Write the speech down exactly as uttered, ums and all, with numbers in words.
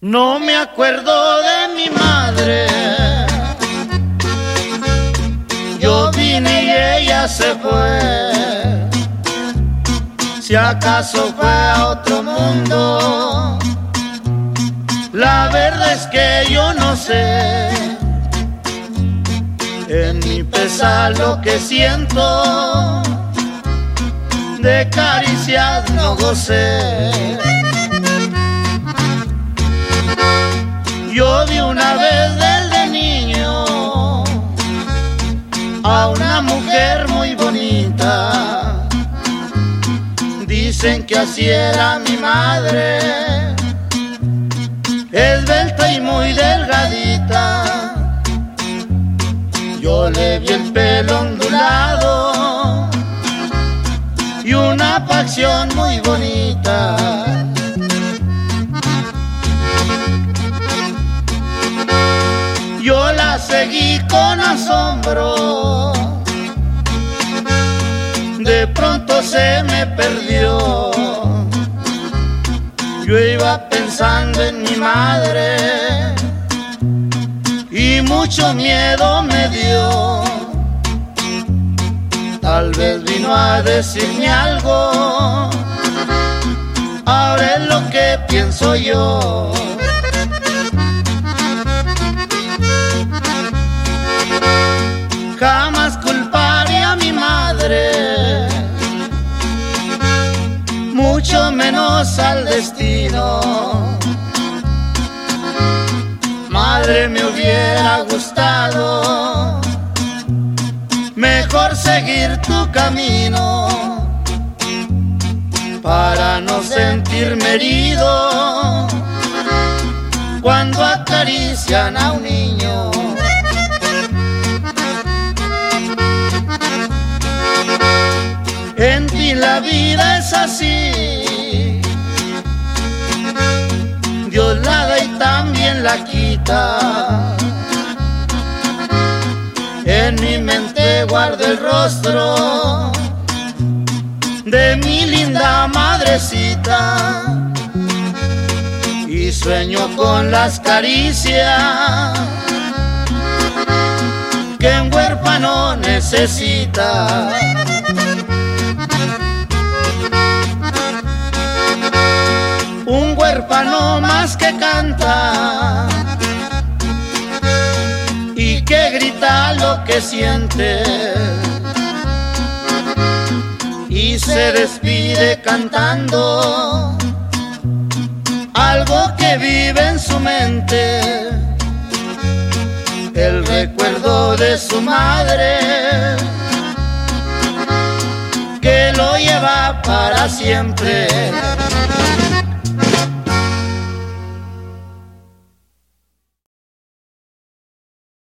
No me acuerdo de mi madre, yo vine y ella se fue. Si acaso fue a otro mundo, la verdad es que yo no sé. En mi pesar lo que siento, de caricias no gocé. Yo vi una vez desde niño a una mujer muy bonita. Dicen que así era mi madre, esbelta y muy delgadita. Yo le vi el pelo ondulado y una facción muy bonita. Yo la seguí con asombro, de pronto se me perdió. Yo iba pensando en mi madre y mucho miedo me dio. Tal vez vino a decirme algo, ahora es lo que pienso yo. Jamás culparé a mi madre, mucho menos al destino. Madre, me hubiera gustado mejor seguir tu camino, para no sentirme herido cuando acarician a un niño. En ti la vida es así, Dios la da y también la quita. En mi mente guardo el rostro de mi linda madrecita y sueño con las caricias que un huérfano necesita. Un huérfano más que canta y que grita lo que siente y se despide cantando algo que vive en su mente, el recuerdo de su madre que lo lleva para siempre.